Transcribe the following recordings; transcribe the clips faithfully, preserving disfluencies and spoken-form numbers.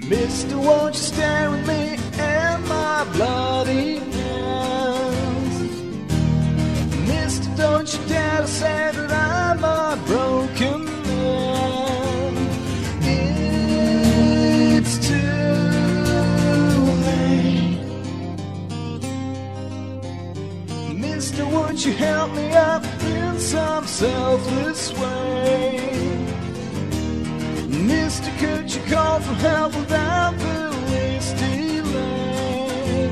Mister, won't you stand with me and my bloody hands? Mister, don't you dare to say that I'm a broken man. It's too late. Mister, won't you help me up in some selfless way? Mister, could you call for help without the least delay?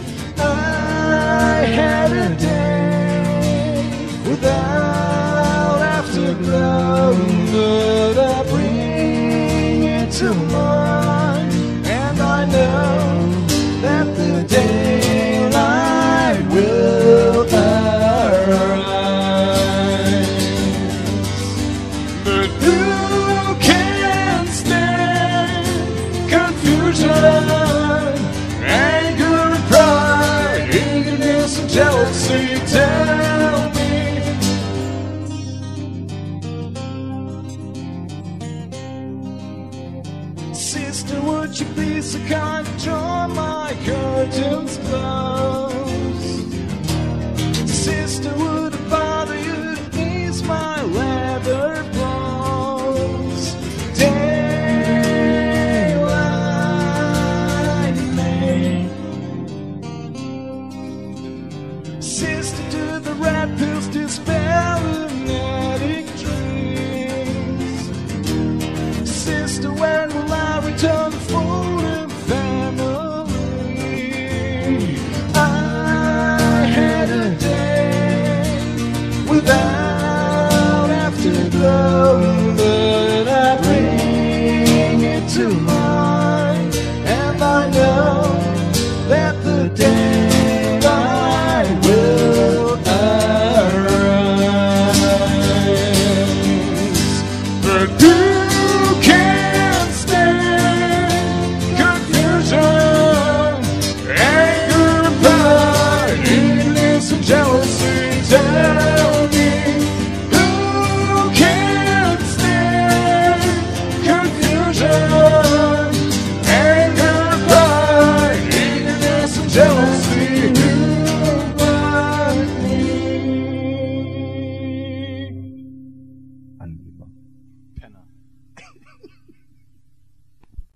I had a day without afterglow, but I bring it to mind, and I know that the daylight will arise. But who anger and pride, eagerness and jealousy, tell me. Sister, would you be so kind to draw my curtains close? Sister, would it bother you to ease my leather blows? Sister, do the red pills dispel lunatic dreams? Sister, when will I return?